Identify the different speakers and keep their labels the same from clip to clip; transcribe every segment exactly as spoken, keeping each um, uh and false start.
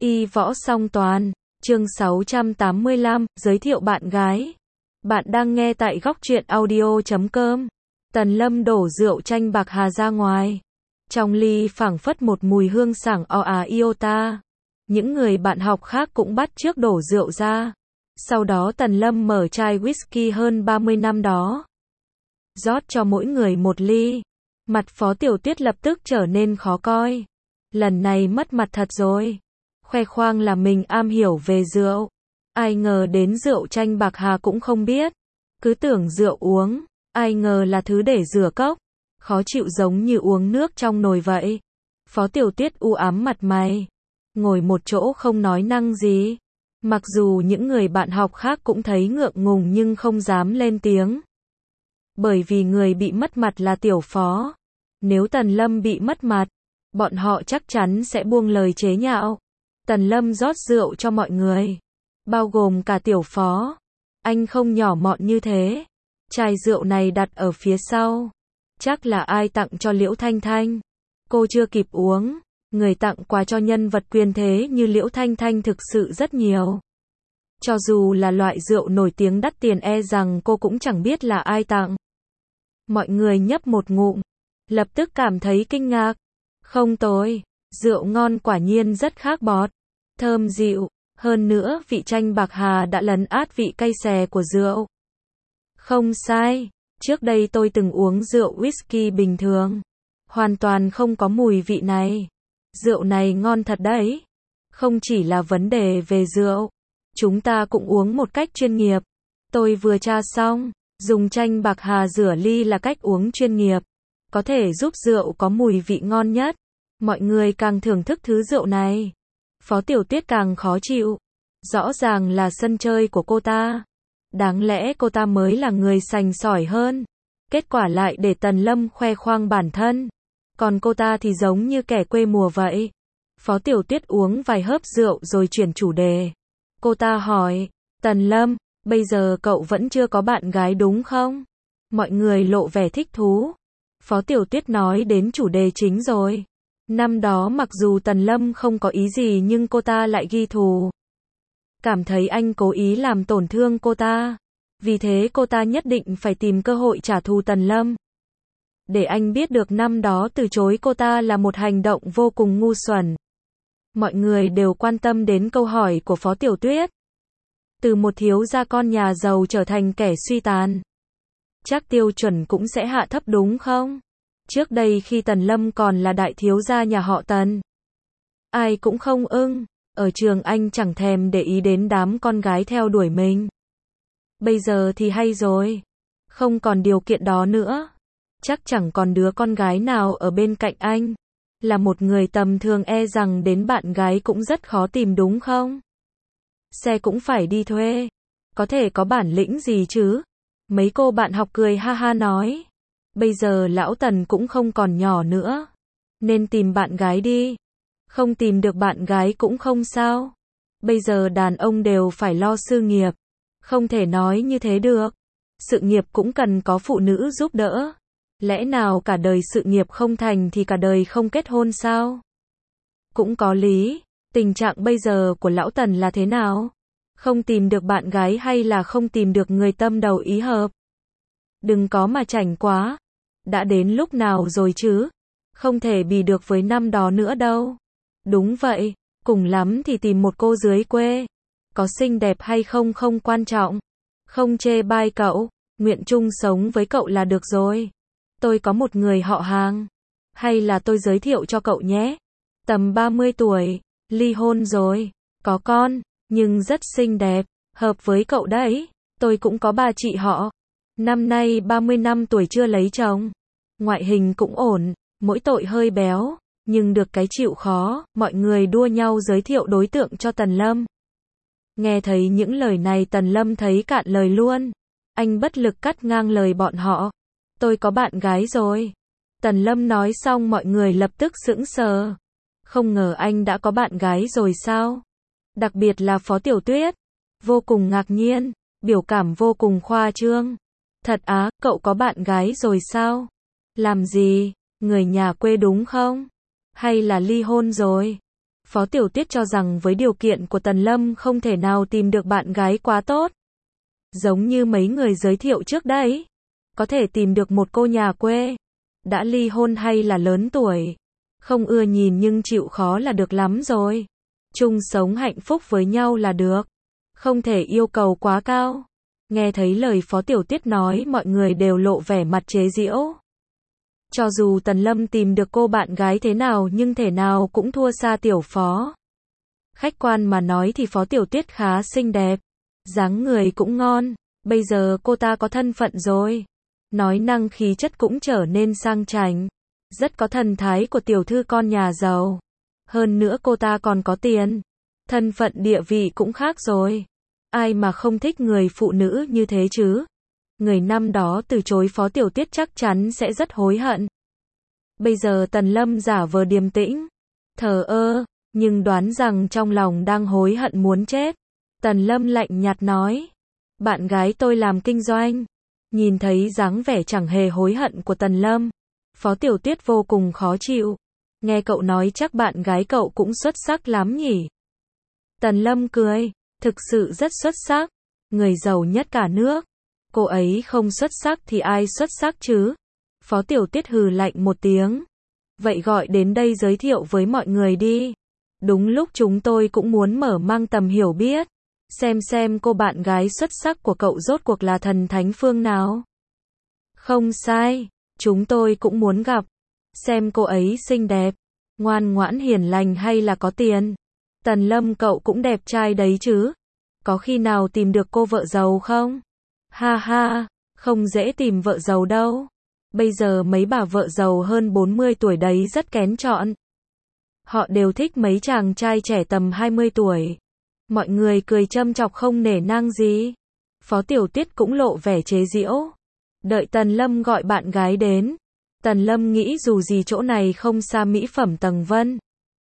Speaker 1: Y võ song toàn, chương sáu trăm tám mươi lăm, giới thiệu bạn gái. Bạn đang nghe tại góc truyện audio chấm com. Tần Lâm đổ rượu chanh bạc hà ra ngoài. Trong ly phảng phất một mùi hương sảng o à iota. Những người bạn học khác cũng bắt chước đổ rượu ra. Sau đó Tần Lâm mở chai whisky hơn ba mươi năm đó. Rót cho mỗi người một ly. Mặt Phó Tiểu Tuyết lập tức trở nên khó coi. Lần này mất mặt thật rồi. Khoe khoang là mình am hiểu về rượu. Ai ngờ đến rượu chanh bạc hà cũng không biết. Cứ tưởng rượu uống, ai ngờ là thứ để rửa cốc. Khó chịu giống như uống nước trong nồi vậy. Phó Tiểu Tuyết u ám mặt mày. Ngồi một chỗ không nói năng gì. Mặc dù những người bạn học khác cũng thấy ngượng ngùng nhưng không dám lên tiếng. Bởi vì người bị mất mặt là Tiểu Phó. Nếu Tần Lâm bị mất mặt, bọn họ chắc chắn sẽ buông lời chế nhạo. Tần Lâm rót rượu cho mọi người, bao gồm cả Tiểu Phó. Anh không nhỏ mọn như thế. Chai rượu này đặt ở phía sau. Chắc là ai tặng cho Liễu Thanh Thanh. Cô chưa kịp uống. Người tặng quà cho nhân vật quyền thế như Liễu Thanh Thanh thực sự rất nhiều. Cho dù là loại rượu nổi tiếng đắt tiền e rằng cô cũng chẳng biết là ai tặng. Mọi người nhấp một ngụm, lập tức cảm thấy kinh ngạc. Không tồi, rượu ngon quả nhiên rất khác bọt. Thơm dịu, hơn nữa vị chanh bạc hà đã lấn át vị cay xè của rượu. Không sai, trước đây tôi từng uống rượu whisky bình thường. Hoàn toàn không có mùi vị này. Rượu này ngon thật đấy. Không chỉ là vấn đề về rượu, chúng ta cũng uống một cách chuyên nghiệp. Tôi vừa tra xong, dùng chanh bạc hà rửa ly là cách uống chuyên nghiệp. Có thể giúp rượu có mùi vị ngon nhất. Mọi người càng thưởng thức thứ rượu này. Phó Tiểu Tuyết càng khó chịu. Rõ ràng là sân chơi của cô ta. Đáng lẽ cô ta mới là người sành sỏi hơn. Kết quả lại để Tần Lâm khoe khoang bản thân. Còn cô ta thì giống như kẻ quê mùa vậy. Phó Tiểu Tuyết uống vài hớp rượu rồi chuyển chủ đề. Cô ta hỏi, Tần Lâm, bây giờ cậu vẫn chưa có bạn gái đúng không? Mọi người lộ vẻ thích thú. Phó Tiểu Tuyết nói đến chủ đề chính rồi. Năm đó mặc dù Tần Lâm không có ý gì nhưng cô ta lại ghi thù. Cảm thấy anh cố ý làm tổn thương cô ta. Vì thế cô ta nhất định phải tìm cơ hội trả thù Tần Lâm. Để anh biết được năm đó từ chối cô ta là một hành động vô cùng ngu xuẩn. Mọi người đều quan tâm đến câu hỏi của Phó Tiểu Tuyết. Từ một thiếu gia con nhà giàu trở thành kẻ suy tàn. Chắc tiêu chuẩn cũng sẽ hạ thấp đúng không? Trước đây khi Tần Lâm còn là đại thiếu gia nhà họ Tần, ai cũng không ưng. Ở trường anh chẳng thèm để ý đến đám con gái theo đuổi mình. Bây giờ thì hay rồi. Không còn điều kiện đó nữa. Chắc chẳng còn đứa con gái nào ở bên cạnh anh. Là một người tầm thường e rằng đến bạn gái cũng rất khó tìm đúng không? Xe cũng phải đi thuê. Có thể có bản lĩnh gì chứ? Mấy cô bạn học cười ha ha nói. Bây giờ lão Tần cũng không còn nhỏ nữa. Nên tìm bạn gái đi. Không tìm được bạn gái cũng không sao. Bây giờ đàn ông đều phải lo sự nghiệp. Không thể nói như thế được. Sự nghiệp cũng cần có phụ nữ giúp đỡ. Lẽ nào cả đời sự nghiệp không thành thì cả đời không kết hôn sao? Cũng có lý. Tình trạng bây giờ của lão Tần là thế nào? Không tìm được bạn gái hay là không tìm được người tâm đầu ý hợp? Đừng có mà chảnh quá. Đã đến lúc nào rồi chứ? Không thể bì được với năm đó nữa đâu. Đúng vậy, cùng lắm thì tìm một cô dưới quê. Có xinh đẹp hay không không quan trọng. Không chê bai cậu, nguyện chung sống với cậu là được rồi. Tôi có một người họ hàng. Hay là tôi giới thiệu cho cậu nhé. Tầm ba mươi tuổi, ly hôn rồi, có con, nhưng rất xinh đẹp, hợp với cậu đấy. Tôi cũng có bà chị họ. Năm nay ba mươi năm tuổi chưa lấy chồng. Ngoại hình cũng ổn, mỗi tội hơi béo, nhưng được cái chịu khó. Mọi người đua nhau giới thiệu đối tượng cho Tần Lâm. Nghe thấy những lời này Tần Lâm thấy cạn lời luôn. Anh bất lực cắt ngang lời bọn họ. Tôi có bạn gái rồi. Tần Lâm nói xong mọi người lập tức sững sờ. Không ngờ anh đã có bạn gái rồi sao? Đặc biệt là Phó Tiểu Tuyết. Vô cùng ngạc nhiên, biểu cảm vô cùng khoa trương. Thật á, cậu có bạn gái rồi sao? Làm gì? Người nhà quê đúng không? Hay là ly hôn rồi? Phó Tiểu Tiết cho rằng với điều kiện của Tần Lâm không thể nào tìm được bạn gái quá tốt. Giống như mấy người giới thiệu trước đây. Có thể tìm được một cô nhà quê. Đã ly hôn hay là lớn tuổi. Không ưa nhìn nhưng chịu khó là được lắm rồi. Chung sống hạnh phúc với nhau là được. Không thể yêu cầu quá cao. Nghe thấy lời Phó Tiểu Tiết nói mọi người đều lộ vẻ mặt chế giễu. Cho dù Tần Lâm tìm được cô bạn gái thế nào nhưng thể nào cũng thua xa Tiểu Phó. Khách quan mà nói thì Phó Tiểu Tiết khá xinh đẹp. Dáng người cũng ngon. Bây giờ cô ta có thân phận rồi. Nói năng khí chất cũng trở nên sang chảnh. Rất có thần thái của tiểu thư con nhà giàu. Hơn nữa cô ta còn có tiền. Thân phận địa vị cũng khác rồi. Ai mà không thích người phụ nữ như thế chứ? Người năm đó từ chối Phó Tiểu Tiết chắc chắn sẽ rất hối hận. Bây giờ Tần Lâm giả vờ điềm tĩnh, thờ ơ, nhưng đoán rằng trong lòng đang hối hận muốn chết. Tần Lâm lạnh nhạt nói, bạn gái tôi làm kinh doanh. Nhìn thấy dáng vẻ chẳng hề hối hận của Tần Lâm, Phó Tiểu Tiết vô cùng khó chịu. Nghe cậu nói chắc bạn gái cậu cũng xuất sắc lắm nhỉ? Tần Lâm cười, thực sự rất xuất sắc, người giàu nhất cả nước. Cô ấy không xuất sắc thì ai xuất sắc chứ? Phó Tiểu Tiết hừ lạnh một tiếng. Vậy gọi đến đây giới thiệu với mọi người đi. Đúng lúc chúng tôi cũng muốn mở mang tầm hiểu biết. Xem xem cô bạn gái xuất sắc của cậu rốt cuộc là thần thánh phương nào. Không sai, chúng tôi cũng muốn gặp. Xem cô ấy xinh đẹp, ngoan ngoãn hiền lành hay là có tiền. Tần Lâm cậu cũng đẹp trai đấy chứ. Có khi nào tìm được cô vợ giàu không? Ha ha, không dễ tìm vợ giàu đâu. Bây giờ mấy bà vợ giàu hơn bốn mươi tuổi đấy rất kén chọn. Họ đều thích mấy chàng trai trẻ tầm hai mươi tuổi. Mọi người cười châm chọc không nể nang gì. Phó Tiểu Tiết cũng lộ vẻ chế giễu. Đợi Tần Lâm gọi bạn gái đến. Tần Lâm nghĩ dù gì chỗ này không xa mỹ phẩm tầng Vân.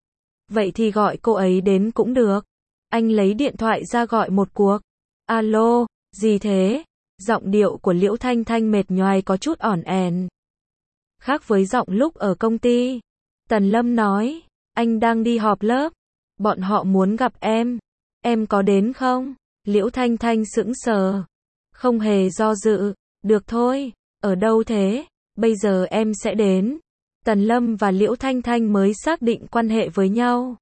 Speaker 1: Vậy thì gọi cô ấy đến cũng được. Anh lấy điện thoại ra gọi một cuộc. Alo, gì thế? Giọng điệu của Liễu Thanh Thanh mệt nhoài có chút ỏn ẻn. Khác với giọng lúc ở công ty. Tần Lâm nói, anh đang đi họp lớp. Bọn họ muốn gặp em. Em có đến không? Liễu Thanh Thanh sững sờ. Không hề do dự. Được thôi. Ở đâu thế? Bây giờ em sẽ đến. Tần Lâm và Liễu Thanh Thanh mới xác định quan hệ với nhau.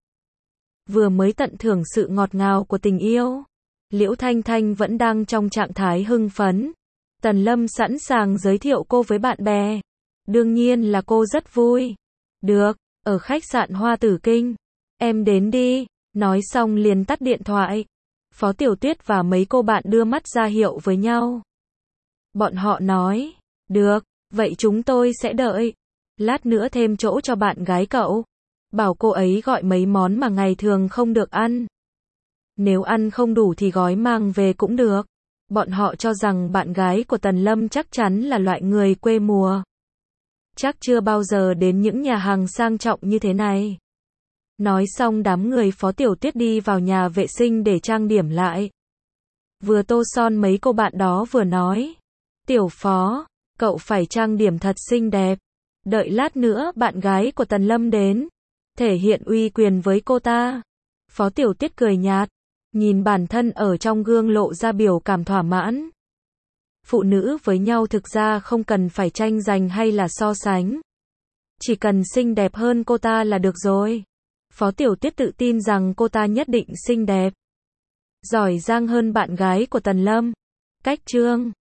Speaker 1: Vừa mới tận hưởng sự ngọt ngào của tình yêu. Liễu Thanh Thanh vẫn đang trong trạng thái hưng phấn. Tần Lâm sẵn sàng giới thiệu cô với bạn bè. Đương nhiên là cô rất vui. Được, ở khách sạn Hoa Tử Kinh. Em đến đi. Nói xong liền tắt điện thoại. Phó Tiểu Tiết và mấy cô bạn đưa mắt ra hiệu với nhau. Bọn họ nói, được, vậy chúng tôi sẽ đợi. Lát nữa thêm chỗ cho bạn gái cậu. Bảo cô ấy gọi mấy món mà ngày thường không được ăn. Nếu ăn không đủ thì gói mang về cũng được. Bọn họ cho rằng bạn gái của Tần Lâm chắc chắn là loại người quê mùa. Chắc chưa bao giờ đến những nhà hàng sang trọng như thế này. Nói xong đám người Phó Tiểu Tiết đi vào nhà vệ sinh để trang điểm lại. Vừa tô son mấy cô bạn đó vừa nói. Tiểu Phó, cậu phải trang điểm thật xinh đẹp. Đợi lát nữa bạn gái của Tần Lâm đến. Thể hiện uy quyền với cô ta. Phó Tiểu Tiết cười nhạt. Nhìn bản thân ở trong gương lộ ra biểu cảm thỏa mãn. Phụ nữ với nhau thực ra không cần phải tranh giành hay là so sánh. Chỉ cần xinh đẹp hơn cô ta là được rồi. Phó Tiểu Tiết tự tin rằng cô ta nhất định xinh đẹp. Giỏi giang hơn bạn gái của Tần Lâm. Cách chương